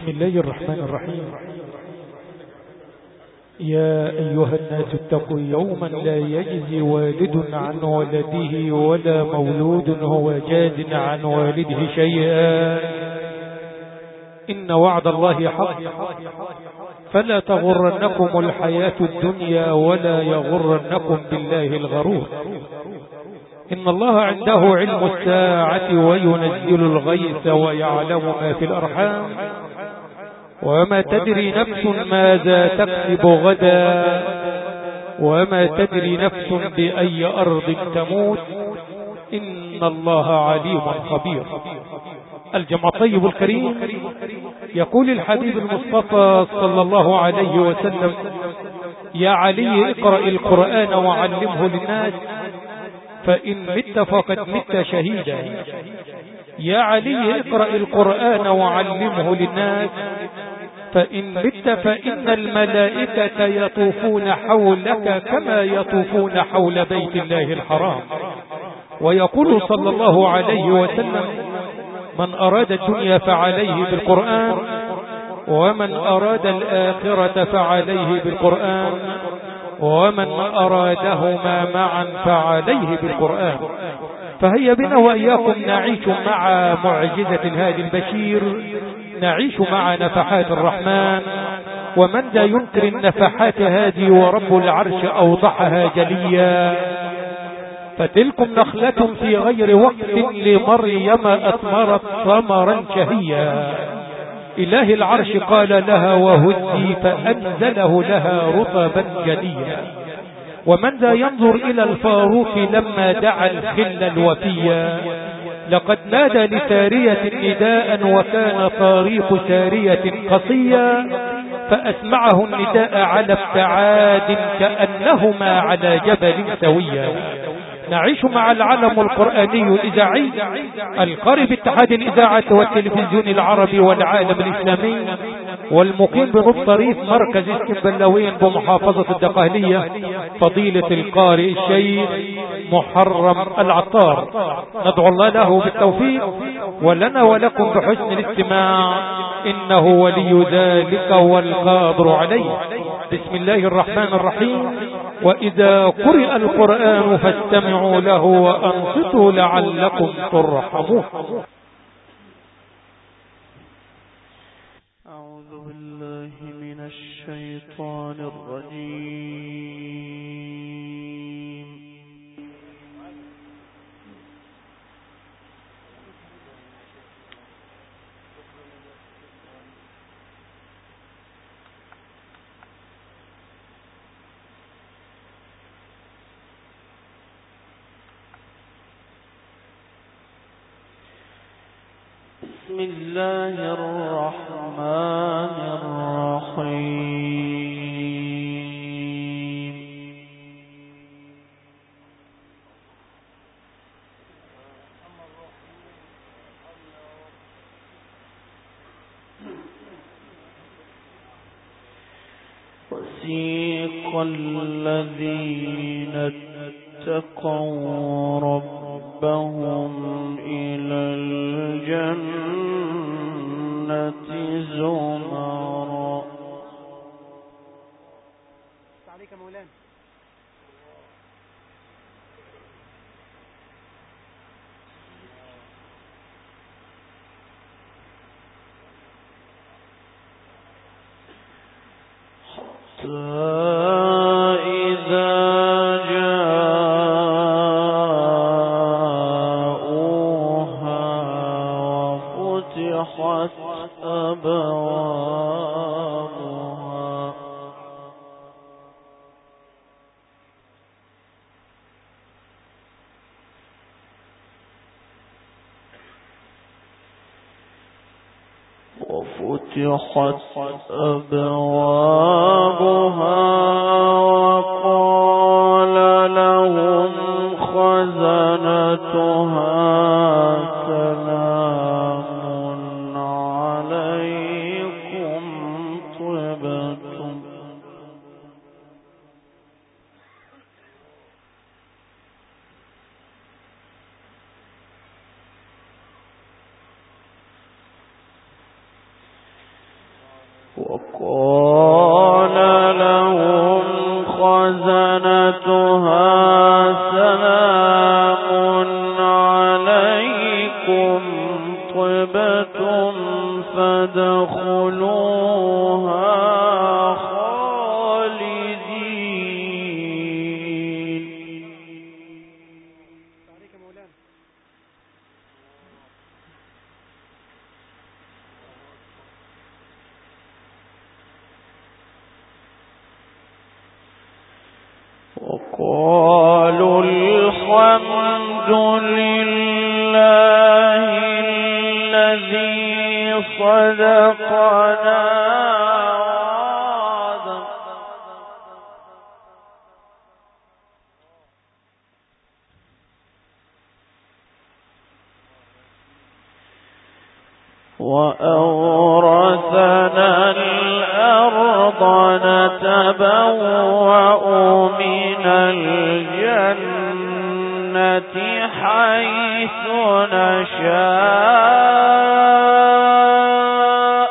بسم الله الرحمن الرحيم. يا أيها الناس اتقوا يوما لا يجزي والد عن ولده ولا مولود هو جاز عن والده شيئا، إن وعد الله حق، فلا تغرنكم الحياة الدنيا ولا يغرنكم بالله الغرور. إن الله عنده علم الساعة وينزل الغيث ويعلم ما في الأرحام، وما تدري نفس ماذا تكسب غدا، وما تدري نفس بأي أرض تموت، إن الله عليم خبير. الجمع الطيب الكريم، يقول الحبيب المصطفى صلى الله عليه وسلم: يا علي اقرأ القرآن وعلمه للناس، فإن مت فقد مت شهيدا. يا علي اقرأ القرآن وعلمه للناس، فإن مت فإن الملائكة يطوفون حولك كما يطوفون حول بيت الله الحرام. ويقول صلى الله عليه وسلم: من أراد الدنيا فعليه بالقرآن، ومن أراد الآخرة فعليه بالقرآن، ومن أرادهما معا فعليه بالقرآن. فهيا بنا وإياكم نعيش مع معجزة الهادي البشير، نعيش مع نفحات الرحمن. ومن ذا ينكر النفحات هذه ورب العرش أوضحها جليا. فتلكم نخلة في غير وقت لمريم أثمرت ثمرا شهيا. إله العرش قال لها وهزي فأنزله لها رطبا جليا. ومن ذا ينظر إلى الفاروق لما دعا الخل الوفيا، لقد نادى لسارية نداء وكان طريق سارية قصيا، فأسمعه النداء على ابتعاد كأنهما على جبل سويا. نعيش مع العلم القرآني الإذاعي القارئ باتحاد الإذاعة والتلفزيون العربي والعالم الإسلامي، والمقيم بنص طريف مركز اسكندرية بمحافظة الدقهلية، فضيلة القارئ الشيخ محرم العطار. ندعو الله له بالتوفيق ولنا ولكم بحسن الاستماع، إنه ولي ذلك والقادر عليه. بسم الله الرحمن الرحيم. وإذا قرئ القرآن فاستمعوا له وأنصتوا لعلكم ترحمون. أعوذ بالله من الشيطان الرجيم. بسم الله الرحمن الرحيم. وسيق الذين اتقوا ربهم إلى الجنة زمرا. عليك مولانا. وفتحت أبوابها وقال لهم خزنتها سلام عليكم طبتم. وقال لهم خزنتها سلام عليكم طبتم فادخلوها خالدين. وقالوا الحمد لله الذي صدقنا وأورثنا الأرض نتبوأ من الجنة حيث نشاء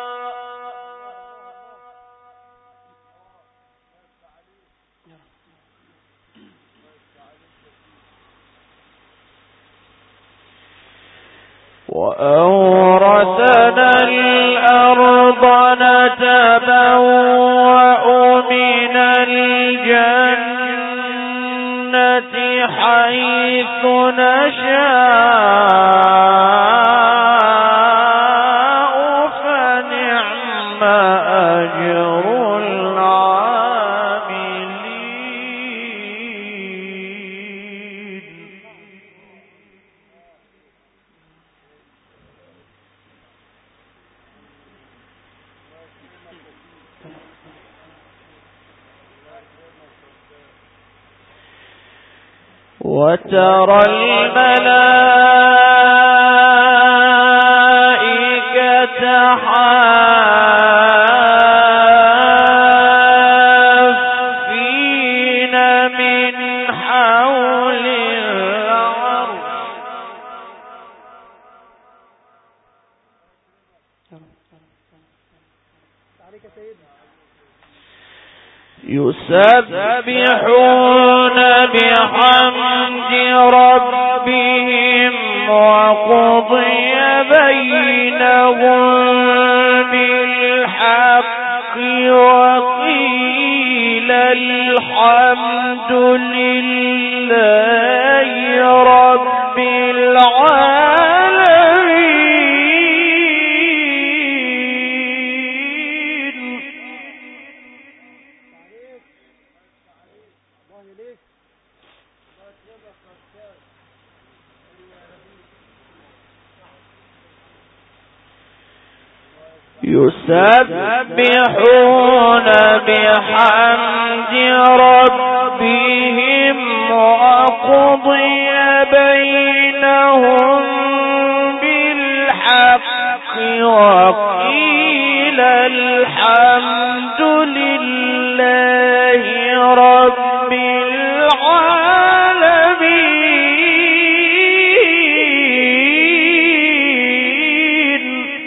وأورثنا الأرض نتبوأ من الجنة حيث نشاء فنعم أجر العاملين. وترى الملائكة حافين من حول العرش يسبحون بحمد ربهم وقضي بينهم بالحق وقيل الحمد لله رب العالمين. يسبحون بحمد ربهم وقضي بينهم بالحق وقيل الحمد لله رب العالمين.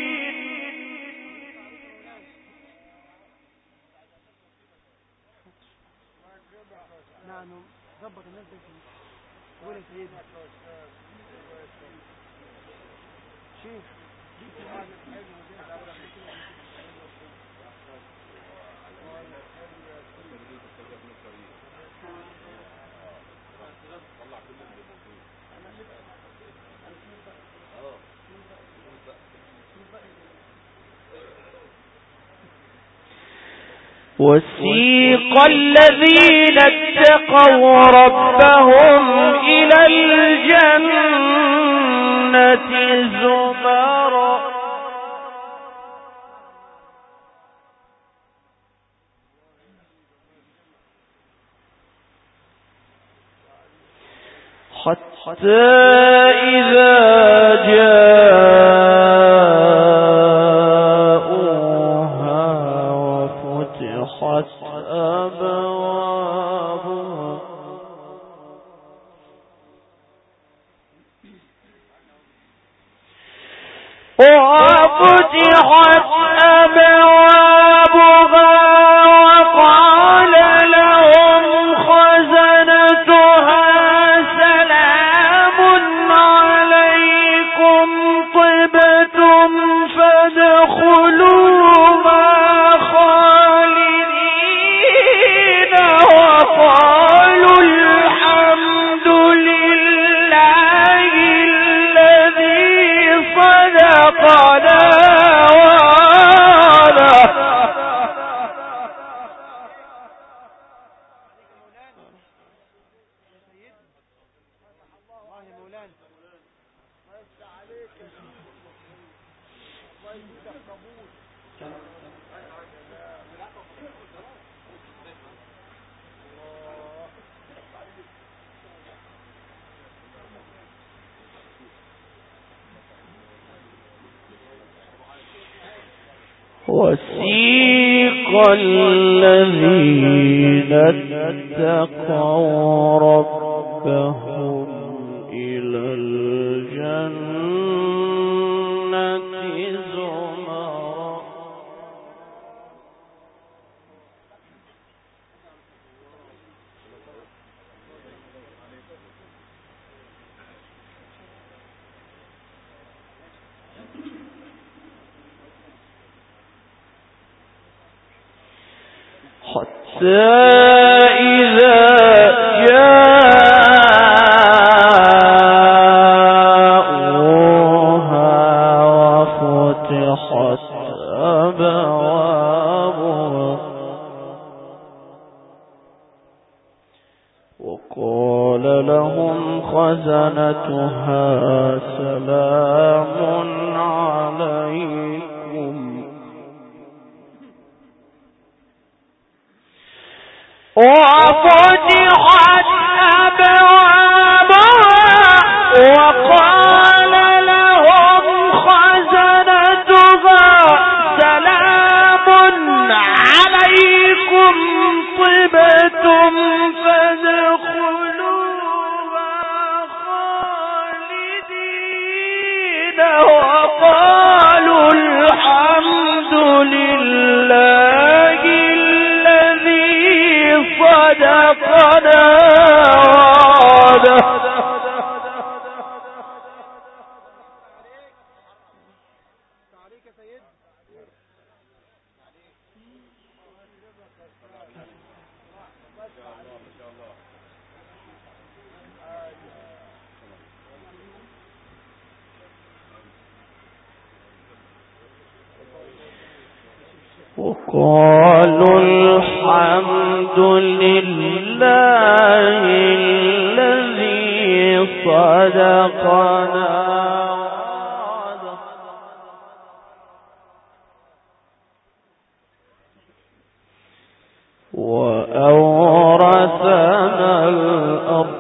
وسيق الذين اتقوا ربهم إلى الجنة زمرا حتى إذا جاءوها وفتحت أبوابها وفتحت أبوابها وسيق الذين اتقوا ربهم إلى الجنة زمرا حتى إذا جاءوها وفتحت أبوابها وقال لهم خزنتها سلام عليكم وفتحت أبوابها وقال لهم خزنتها سلام عليكم طبتم فادخلوها خالدين وقالوا الحمد لله صدقنا وعده وقالوا الحمد لله الذي صدقنا وعده وأورثنا الأرض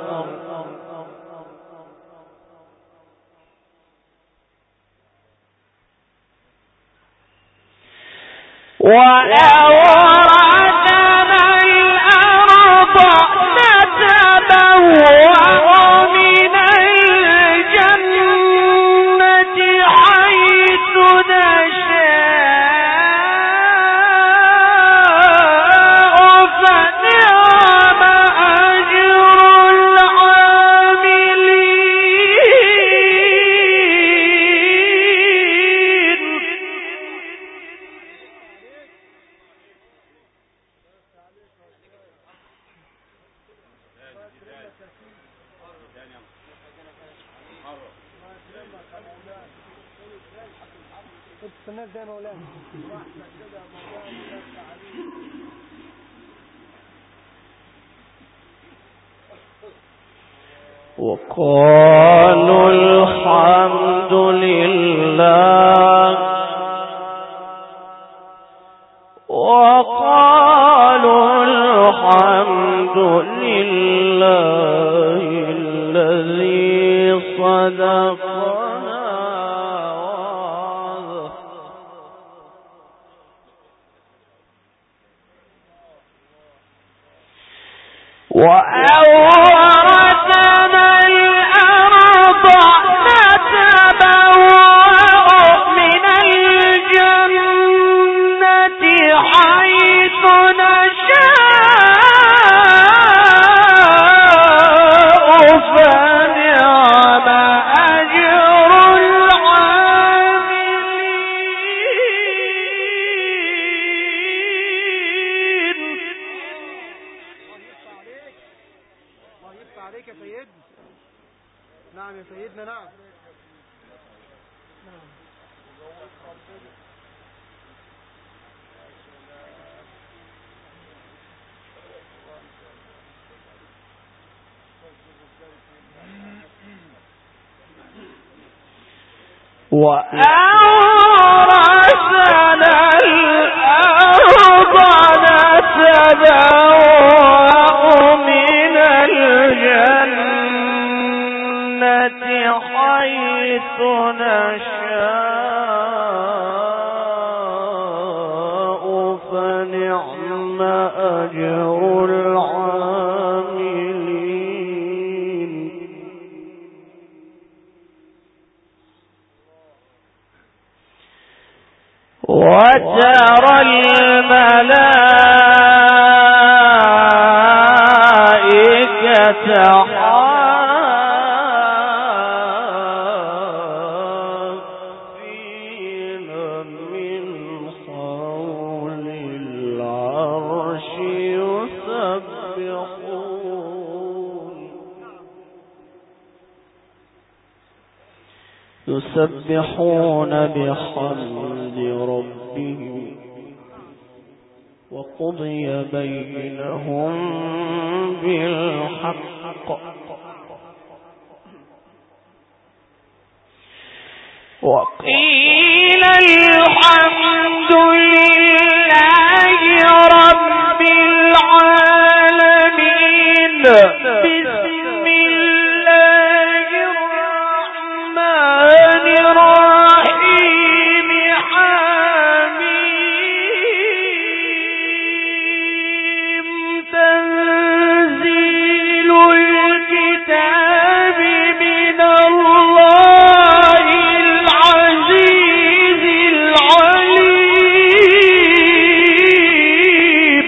وأورثنا الأرض نتبوأ من الجنة حيث نشاء فنعم أجر العاملين وقالوا الحمد لله وقالوا الحمد لله الذي صدقنا وعده وأورثنا الأرض نتبوأ من الجنة حيث نشاء فنعم أجر العاملين سيدنا. نعم وأورثنا الأرض نتبوأ من الجنة حيث نشاء فنعم أجر العاملين. وترى الملائكة حافين من حول العرش يسبحون بحمد ربهم وقضي بينهم بالحق وقيل الحمد لله رب العالمين. بسم الله الرحمن الرحيم. حميم. تنزيل الكتاب من الله العزيز العليم.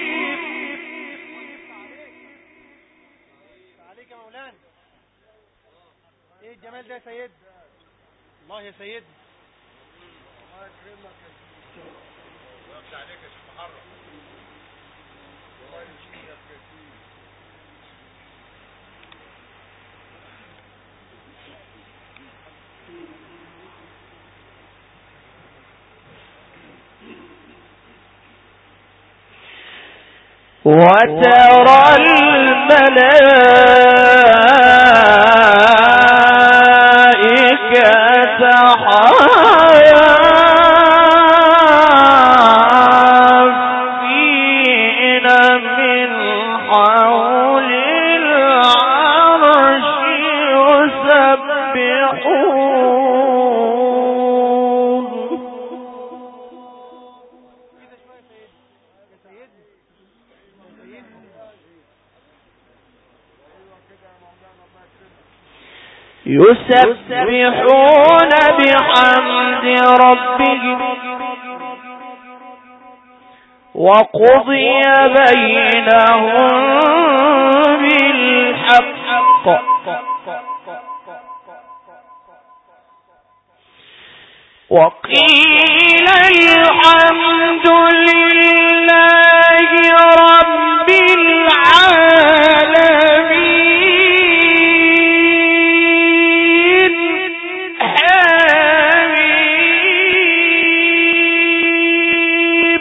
عليك يا مولانا. ايه الجمال ده يا سيد؟ الله يا سيد. الله يكرمك يا سيدي. ويفتح عليك يا شيخ محرم. الله يشفيك يا سيدي. وترى الملائكة حافين من حول العرش يسبحون. يسبحون بحمد ربهم وقضي بينهم بالحق وقيل الحمد لله رب العالمين. حميم.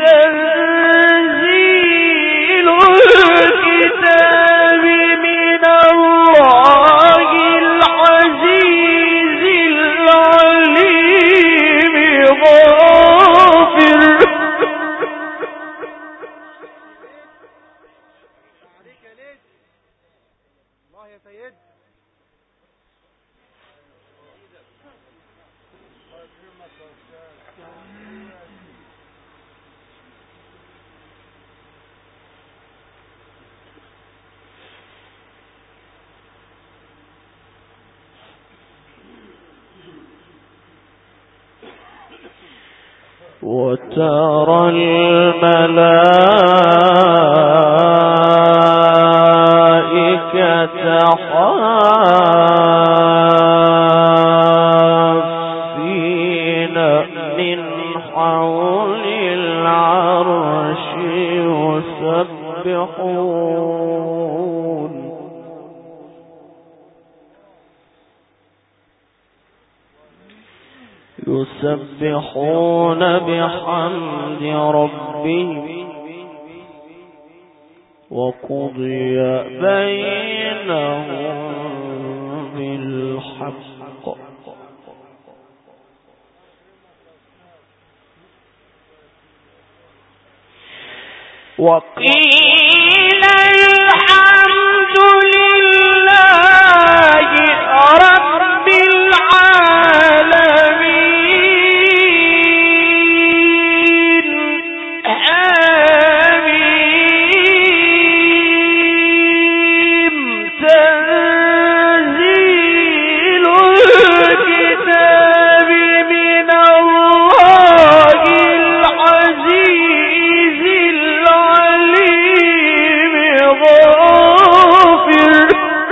تنزيل الكتاب من الله العزيز العليم. غافر. عليك يا ليل. الله يا سيد. الله يكرمك يا استاذ. وترى الملائكة حافين من حول العرش يسبحون. يسبحون بحمد ربهم وقضي بينهم بالحق وقيل الحمد لله رب العالمين آمين تنزيل الكتاب من الله العزيز العليم غافر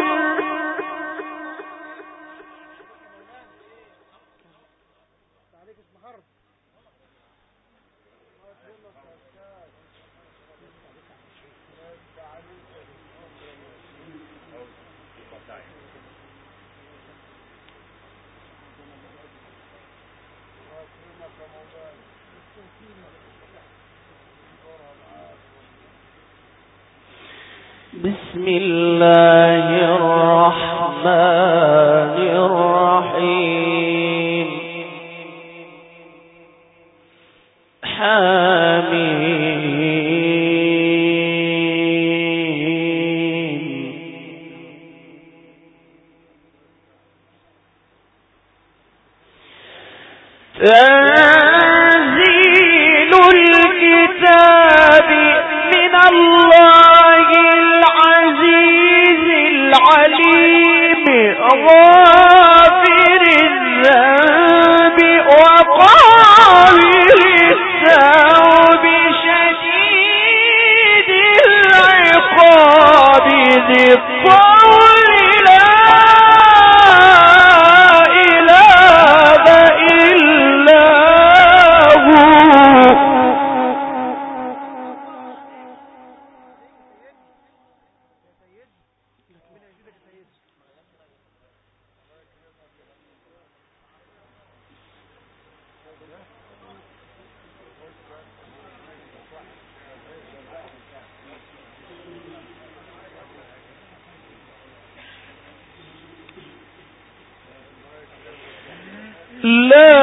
بسم الله الرحمن الرحيم حميم تنزيل الكتاب من الله العزيز العليم غافر الذنب وقابل التوب شديد العقاب ذي الطول لا إله إلا هو لا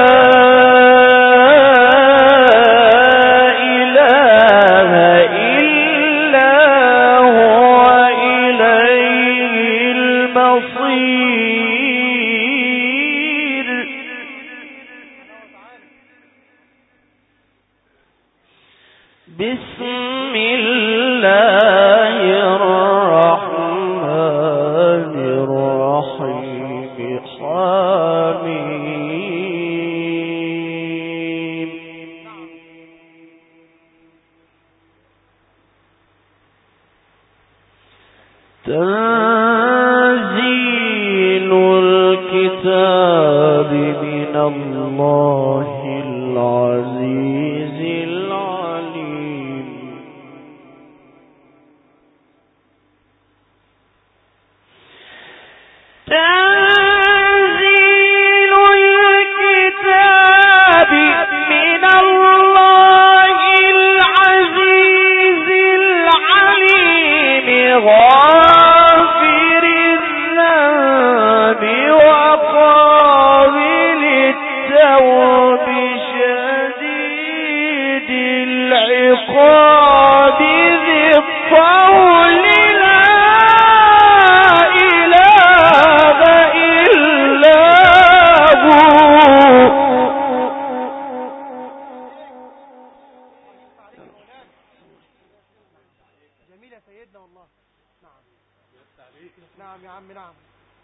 إله إلا هو إليه المصير بسم الله الرحمن الرحيم حميم تنزيل الكتاب من الله العزيز العليم تنزيل الكتاب من الله العزيز العليم غافر الذنب وقابل التوب شديد العقاب ذي الطول لا إله إلا هو جميل يا سيدنا والله. نعم نعم يا عم نعم.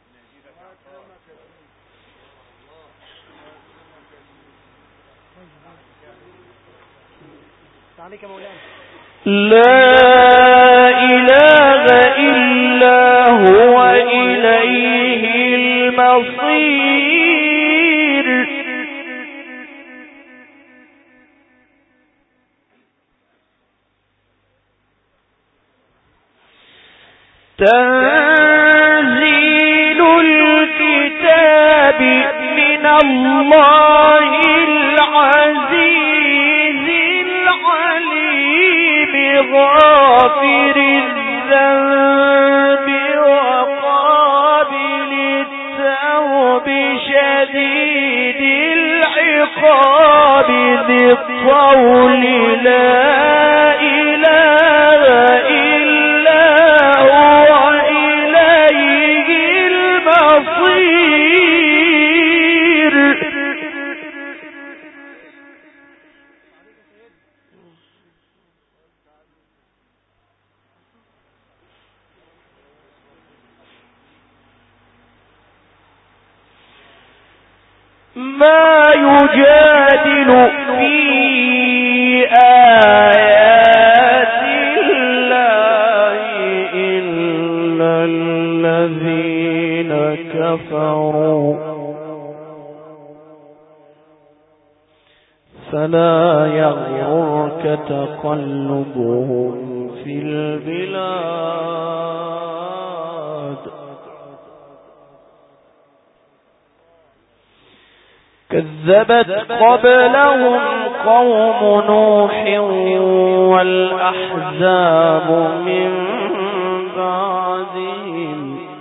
عليك يا مولانا. لا إله إلا هو إليه المصير تنزيل الكتاب من الله العزيز العليم غافر الذنب وقابل التوب شديد العقاب ذي الطول لا إله إلا هو إليه المصير. ما يجادل في آيات الله إلا الذين كفروا فلا يغررك تقلبهم في البلاد. كذبت قبلهم قوم نوح والأحزاب من بعدهم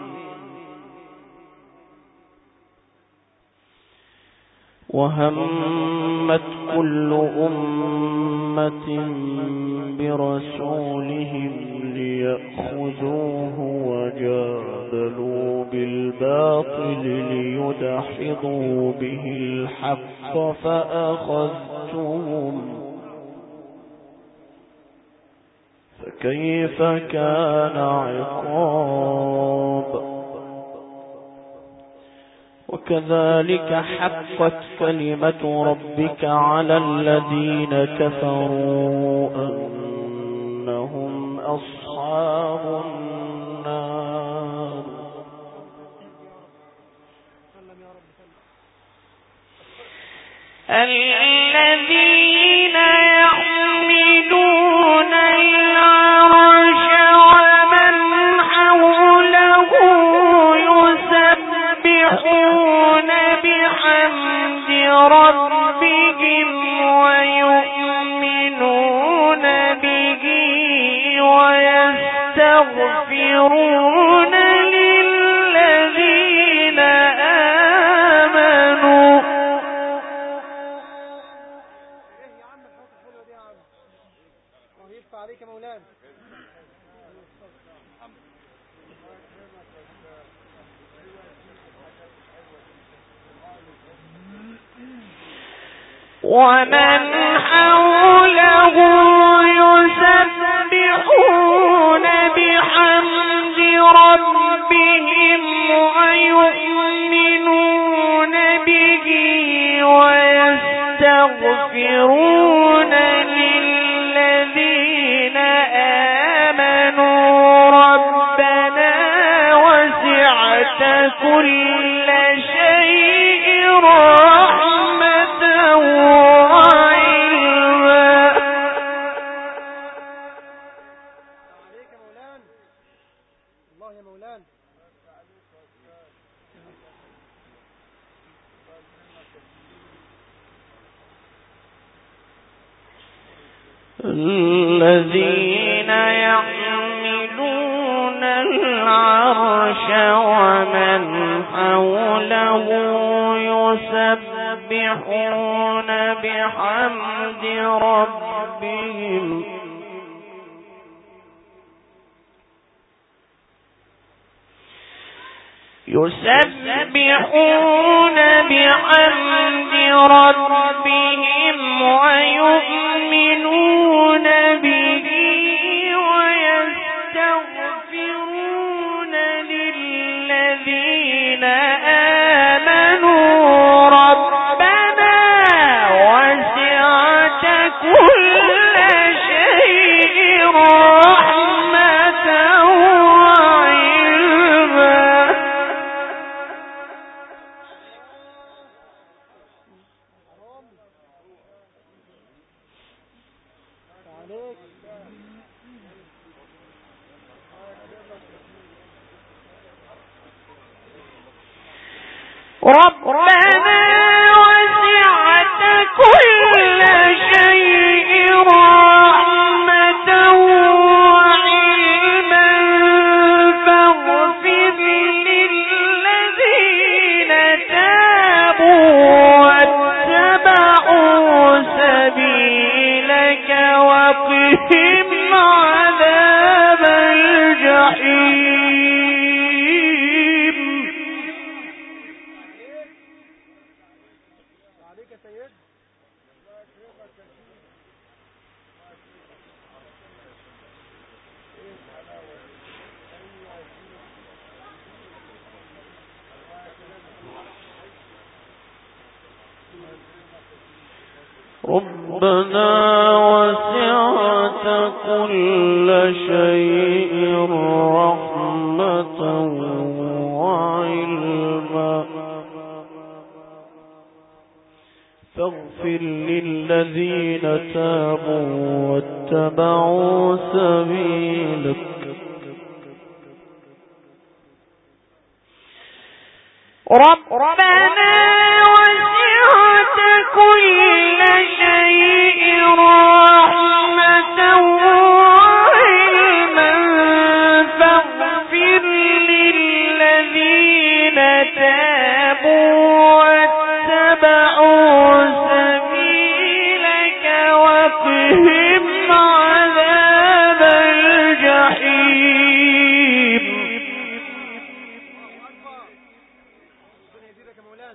وهمت كل أمة برسولهم ليأخذوه وجادلوا بالباطل ليدحضوا به الحق فأخذتهم فكيف كان عقاب. وكذلك حقت كلمة ربك على الذين كفروا أنهم أصحاب النار. الذين يحملون العرش ومن حوله يسبحون بحمد ربهم ويؤمنون به ويستغفرون للذين آمنوا. عليك مولانا. ومن حوله يسبحون بحمد ربهم ويؤمنون به ويستغفرون للذين آمنوا ربنا وسعت كل شيء رحمة وعلما. عليك مولانا. الله يا مولانا. الذين يحملون العرش ومن حوله يسبحون بحمد ربهم ويؤمنون به ويستغفرون للذين آمنوا ربنا وسعت كل شيء رحمة وعلما. ربنا وسعت كل شيء رحمة وعلما فاغفر للذين تابوا واتبعوا سبيلك وقهم عذاب الجحيم. عليك يا سيد. ربنا وسعت كل شيء رحمة وعلما فاغفر للذين تابوا واتبعوا سبيلك ربنا وسعت كل شيء رحمة وعلما فاغفر للذين تابوا واتبعوا سبيلك وقهم عذاب الجحيم. ربنا يزيدك يا مولانا.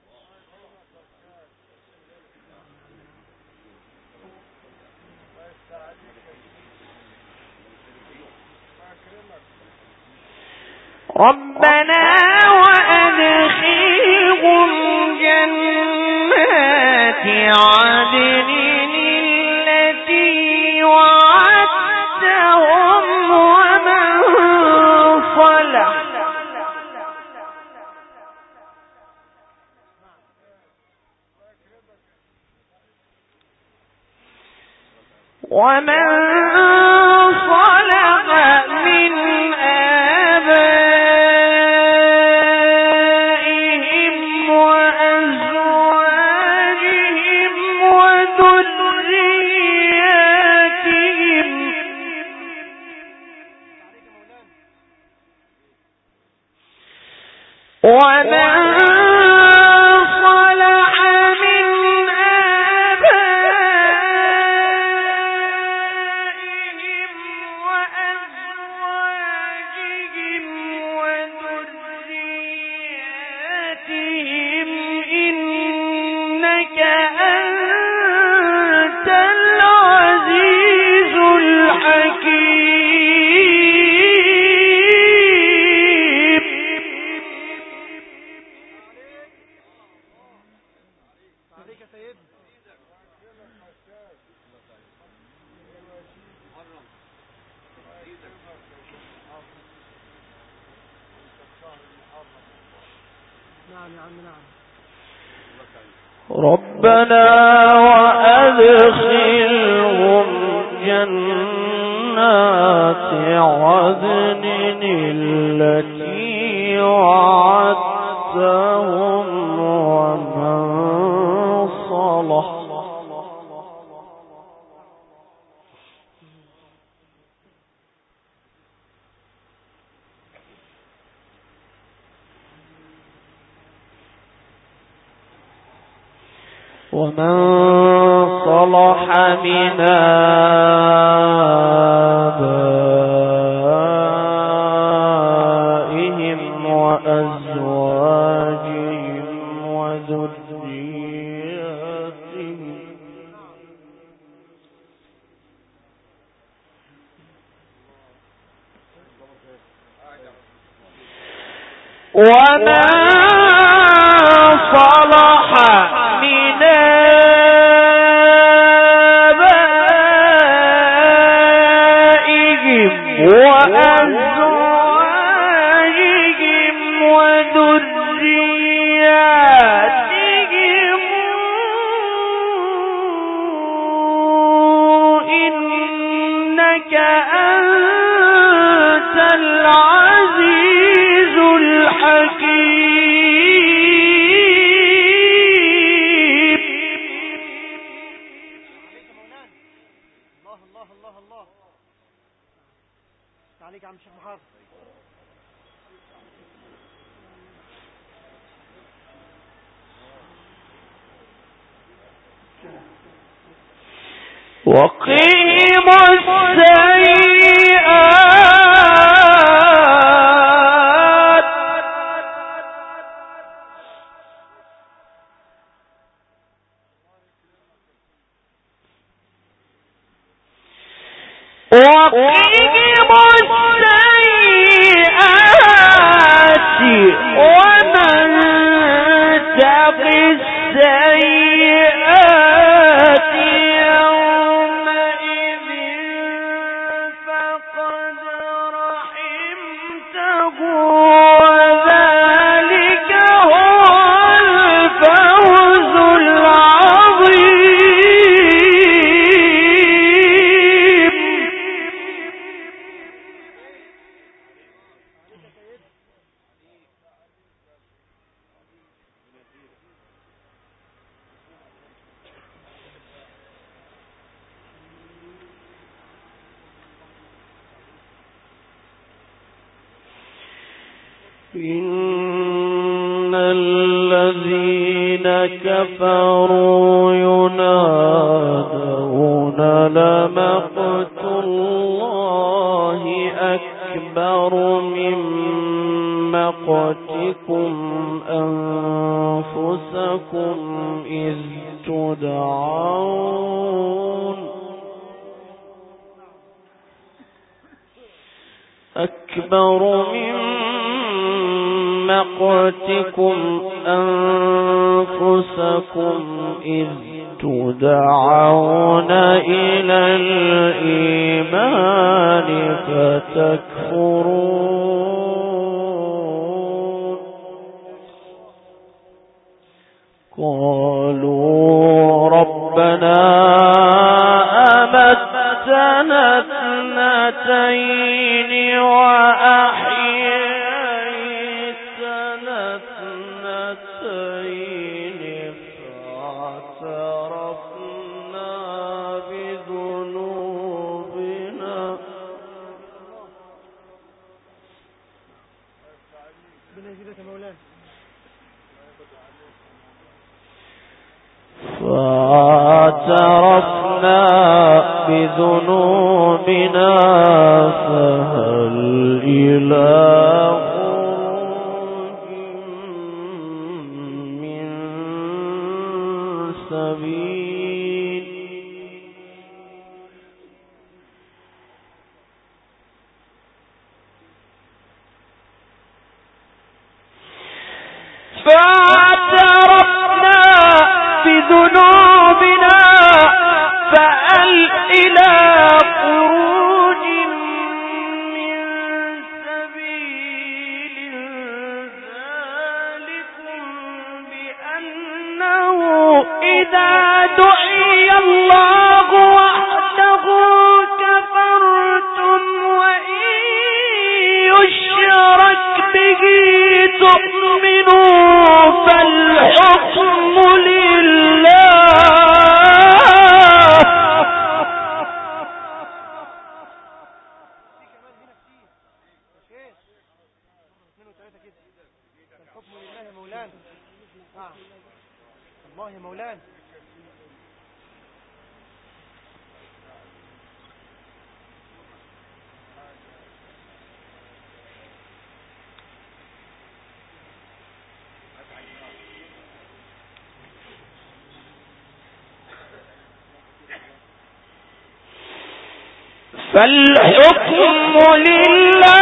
ربنا وأدخلهم جنات عدن التي وعدتهم ومن صلح من آبائهم وأزواجهم وذرياتهم إنك أنت العزيز الحكيم. عليك يا سيد. نعم يا عم نعم. ربنا وأدخلهم جنات عدن التي وعدتهم ومن صلح من آبائهم وأزواجهم وذرياتهم وما صلح من آبائهم وأزواجهم وذرياتهم إنك أنت العزيز الحكيم. الله الله الله. عليك يا عم الشيخ محمد. وقهم السيئات ومن تق السيئات يومئذ فقد رحمته وذلك هو الفوز العظيم. إن الذين كفروا ينادون لمقت الله أكبر من مقتكم أنفسكم إذ تدعون أكبر من مقتكم أنفسكم إذ تدعون إلى الإيمان فتكفرون قالوا ربنا أمتنا اثنتين وأحييتنا اثنتين فاعترفنا بذنوبنا بذنوبنا فهل إلى خروج من سبيل فاعترفنا بذنوبنا فهل إلى خروج من سبيل ذلكم بأنه إذا دعي الله وحده كفرتم وإن يشرك به تؤمنوا فالحكم لله. الله يا مولانا. فالحكم لله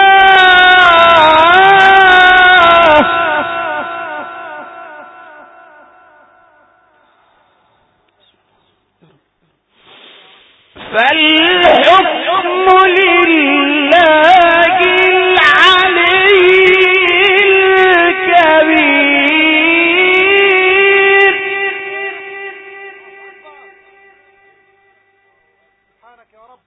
فالحكم لله العلي الكبير. سبحانك يا رب.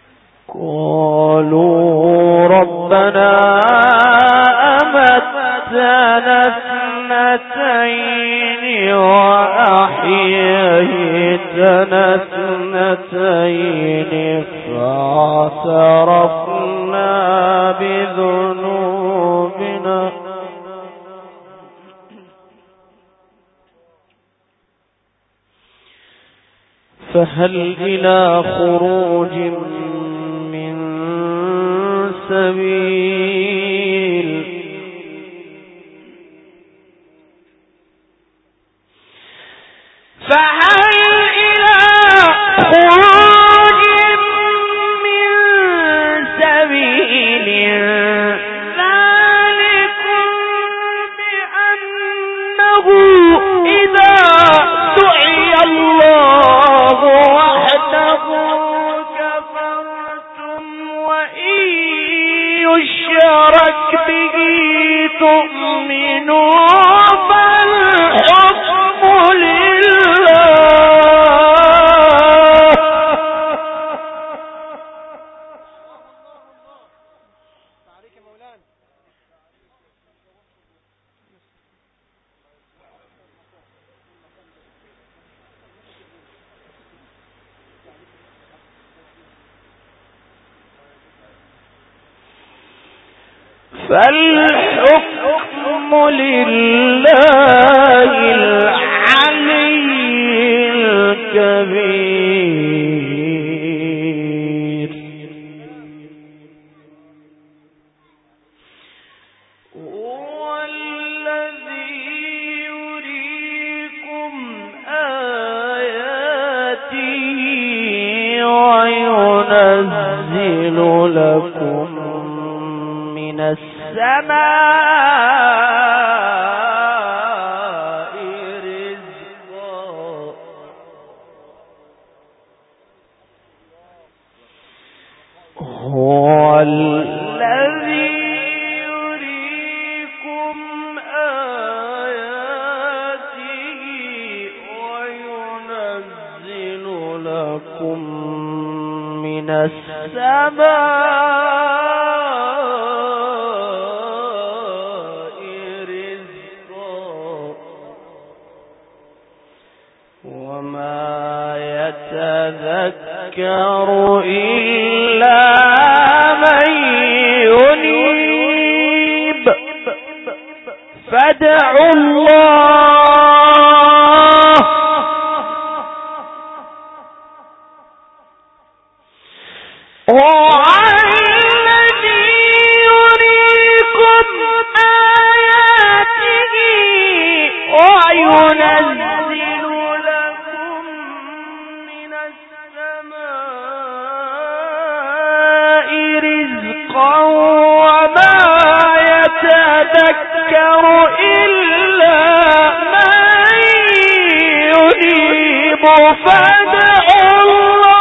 قالوا ربنا أمتنا اثنتين وأحييتنا اثنتين فاعترفنا بذنوبنا فهل إلى خروج من سبيل فهل إلى خروج من سبيل ذلكم بأنه إذا دعي الله وحده كفرتم وإن يشرك به تؤمنوا فالحكم لله. عليك مولانا. فالحكم لله العلي الكبير هو الذي يريكم آياته وينزل لكم من السماء رزقا هو الذي يريكم آياته وينزل لكم من السماء يتذكر إلا من ينيب فادعوا الله هو الذي يريكم آياته وينزل لكم من السماء رزقا وما يتذكر إلا من ينيب فادعوا الله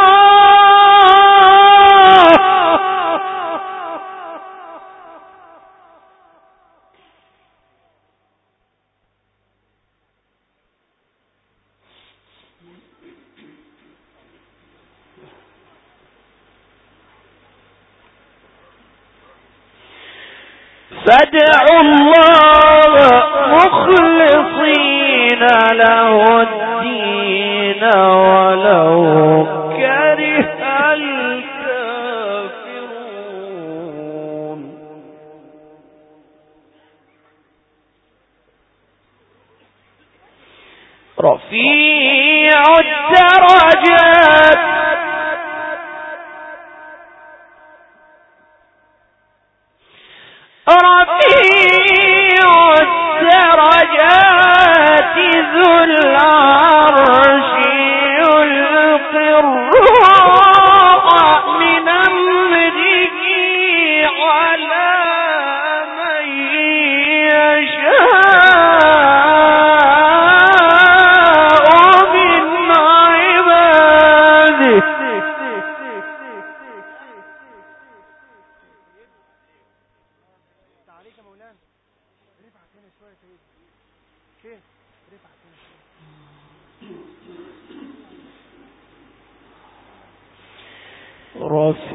فادعوا الله مخلصين له الدين ولو كره الكافرون رفيع الدرجات رفيع الدرجات ذو العرش يلقي الروح من أمره على من يشاء من عباده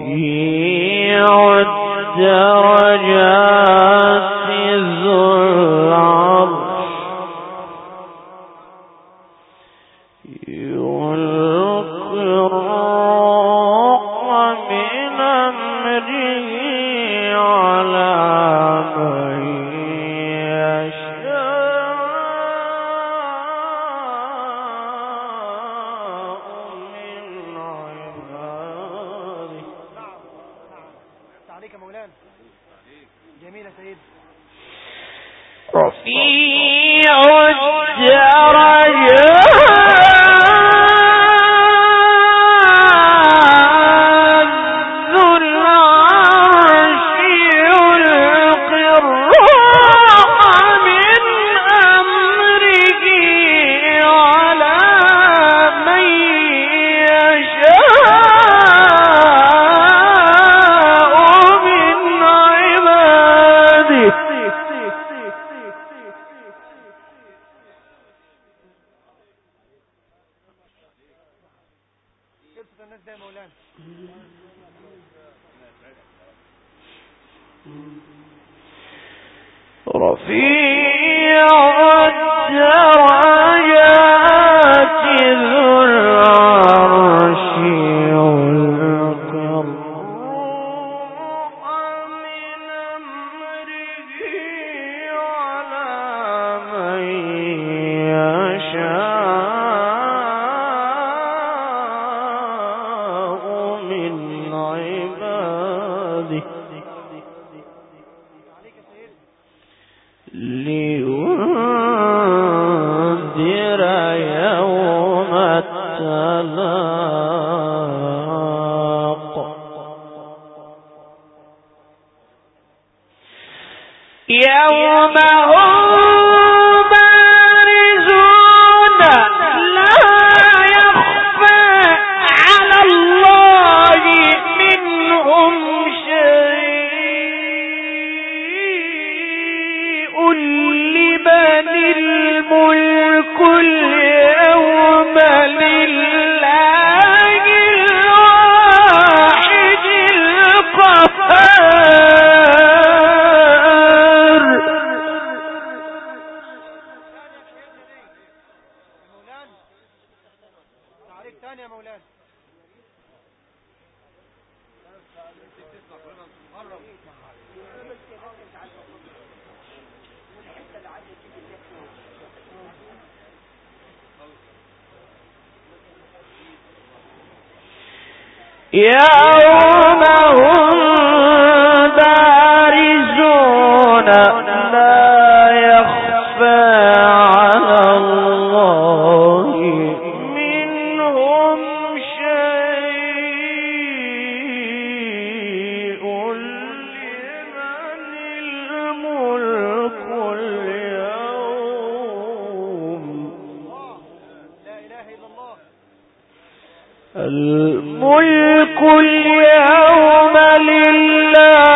رفيع الدرجات ذو رفيع الدرجات يوم هم بارزون لا يخفى على الله منهم شيء لمن الملك اليوم لا إله إلا الله الملك اليوم لله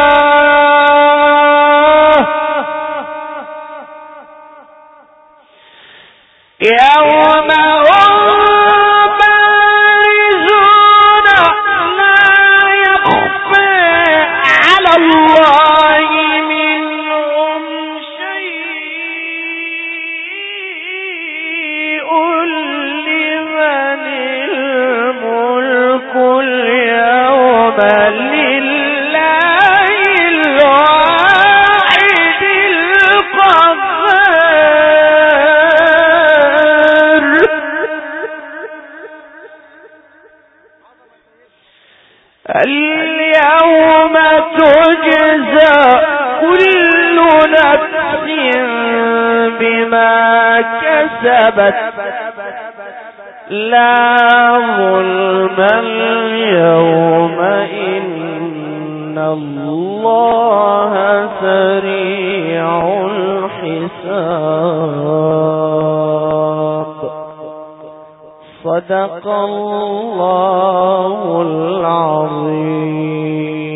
يوم هم بارزون لا يخفى على الله منهم شيء لمن الملك اليوم لله الواحد القهار اليوم تجزى كل نفس بما كسبت لا ظلم اليوم إن الله سريع الحساب صدق الله العظيم.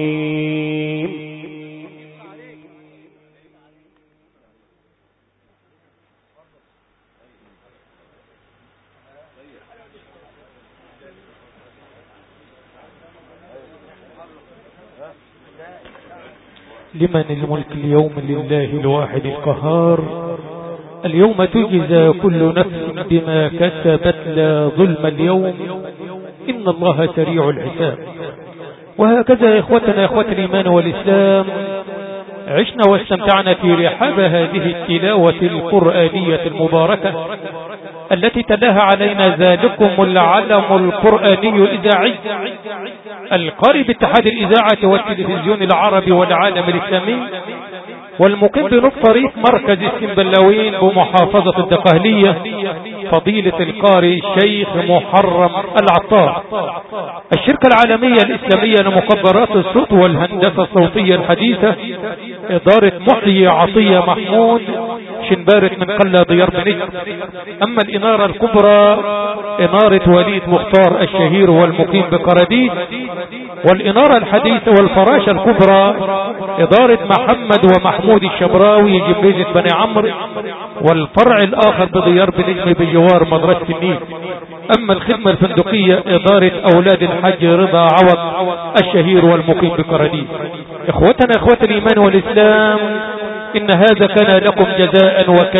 لمن الملك اليوم لله الواحد القهار اليوم تجزى كل نفس بما كسبت لا ظلم اليوم إن الله سريع الحساب. وهكذا إخوتنا إخوة الإيمان والإسلام عشنا واستمتعنا في رحاب هذه التلاوة القرآنية المباركة التي تلاها علينا ذلكم العلم القرآني الإذاعي القارئ باتحاد الإذاعة والتلفزيون العربي والعالم الإسلامي والمقيم بنقطة ريف مركز السنبلاوين بمحافظة الدقهلية فضيلة القارئ الشيخ محرم العطار. الشركة العالمية الإسلامية لمخابرات الصوت والهندسة الصوتية الحديثة إدارة محيي عطية محمود شنبارة من قلة ديار بنجم. أما الإنارة الكبرى إنارة وليد مختار الشهير والمقيم بقراديس. والإنارة الحديثة والفراشة الكبرى إدارة محمد ومحمود الشبراوي جبريزة بني عمرو. والفرع الآخر بديار بنجم بجوار مدرسة النيل. أما الخدمة الفندقية إدارة أولاد الحج رضا عوض الشهير والمقيم بقراديس. إخوتنا إخوة الإيمان والإسلام، إن هذا كان لكم جزاء